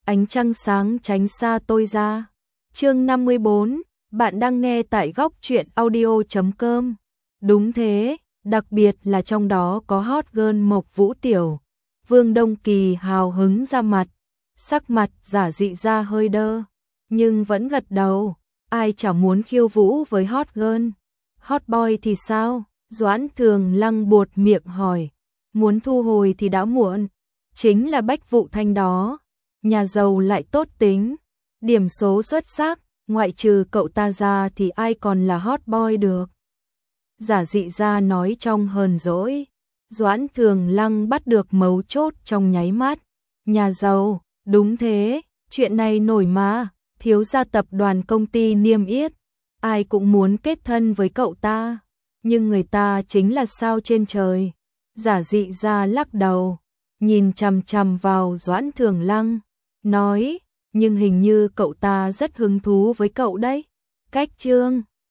ánh trăng sáng tránh xa tôi ra. Chương 54, bạn đang nghe tại góc truyện audio.com. Đúng thế, đặc biệt là trong đó có hot girl Mộc Vũ Tiểu. Vương Đông Kỳ hào hứng ra mặt, sắc mặt giả dị ra hơi đơ, nhưng vẫn gật đầu. Ai chẳng muốn khiêu vũ với hot girl. Hot boy thì sao? Doãn Thường Lăng buột miệng hỏi. Muốn thu hồi thì đã muộn. Chính là Bách Vụ Thanh đó. Nhà giàu lại tốt tính, điểm số xuất sắc, ngoại trừ cậu ta ra thì ai còn là hot boy được. Giả dị ra nói trong hờn dỗi. Doãn Thường Lăng bắt được mấu chốt trong nháy mắt. Nhà giàu, đúng thế, chuyện này nổi mà, thiếu gia tập đoàn công ty niêm yết. Ai cũng muốn kết thân với cậu ta, nhưng người ta chính là sao trên trời. Giả dị ra lắc đầu, nhìn chằm chằm vào Doãn Thường Lăng, nói, nhưng hình như cậu ta rất hứng thú với cậu đấy. Cách chương